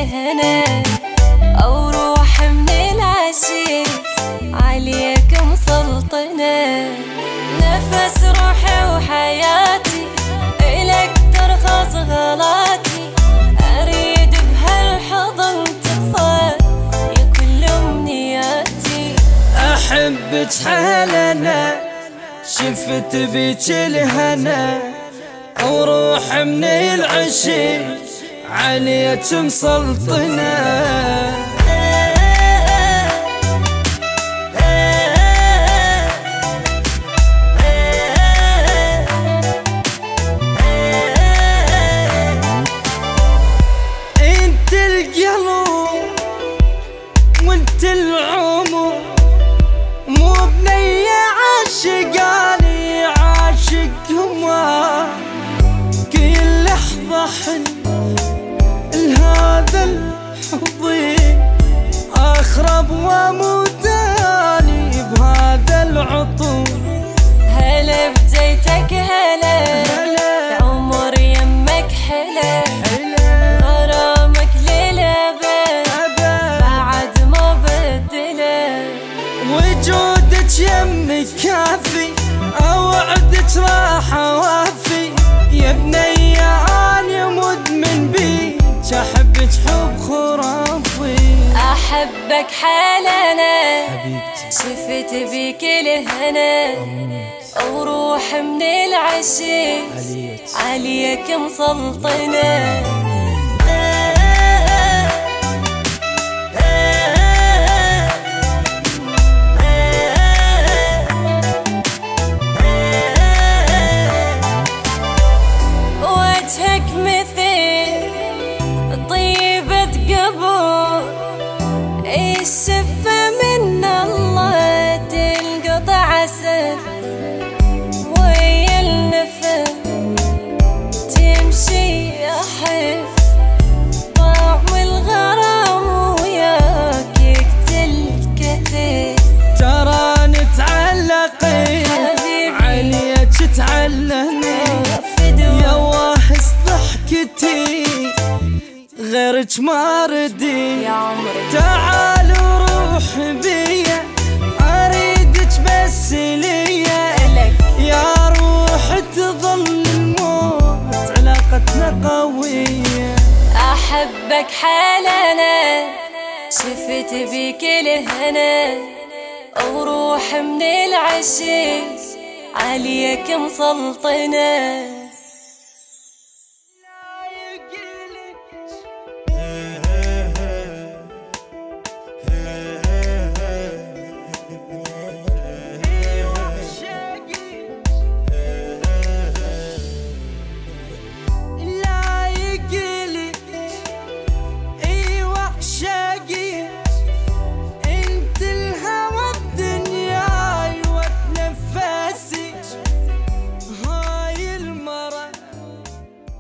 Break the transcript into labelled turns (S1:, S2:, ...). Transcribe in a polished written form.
S1: الهنا أو روح من العشيق عليك مسلطنة. نفس روحي وحياتي إلك ترخص غلاتي، أريد بهالحضن تطفى يا كل أمنياتي.
S2: أحبك حالنا شفت بيك الهنا وروح من العشيق عليك مسلطنة. انت القلب وانت العمر، مو بنية عاشقاني عاشقهما، كل لحظة حن لهذا الحب أخرب وموتاني بهذا العطور.
S1: هلا بجيتك هلا العمر يمك حلا، غرامك للأبد بعد ما بدله،
S2: وجودك يمي كافي أوعدك راح أوافي يا بنية أنا مدمن بيك أحبك حب خرافي.
S1: أحبك حالنا شفت بيك الهنا وروح من العشيق عليك مسلطنة. وجهك مثل طيبة قبور، الشفة من الله تنقطع عسل، ويا النفس تمشي أحس طعم الغرام وياك يقتل كثير.
S2: ترى نتعلقي عليك تعلمي يا واحس ضحكتي غيرك ما ردي.
S1: يا عمري
S2: تعال وروح بيا أريدك بس ليا، يا روح تظل الموت علاقتنا قوية.
S1: أحبك حالنا شفت بيك الهنا وروح من العشيق عليك مسلطنة.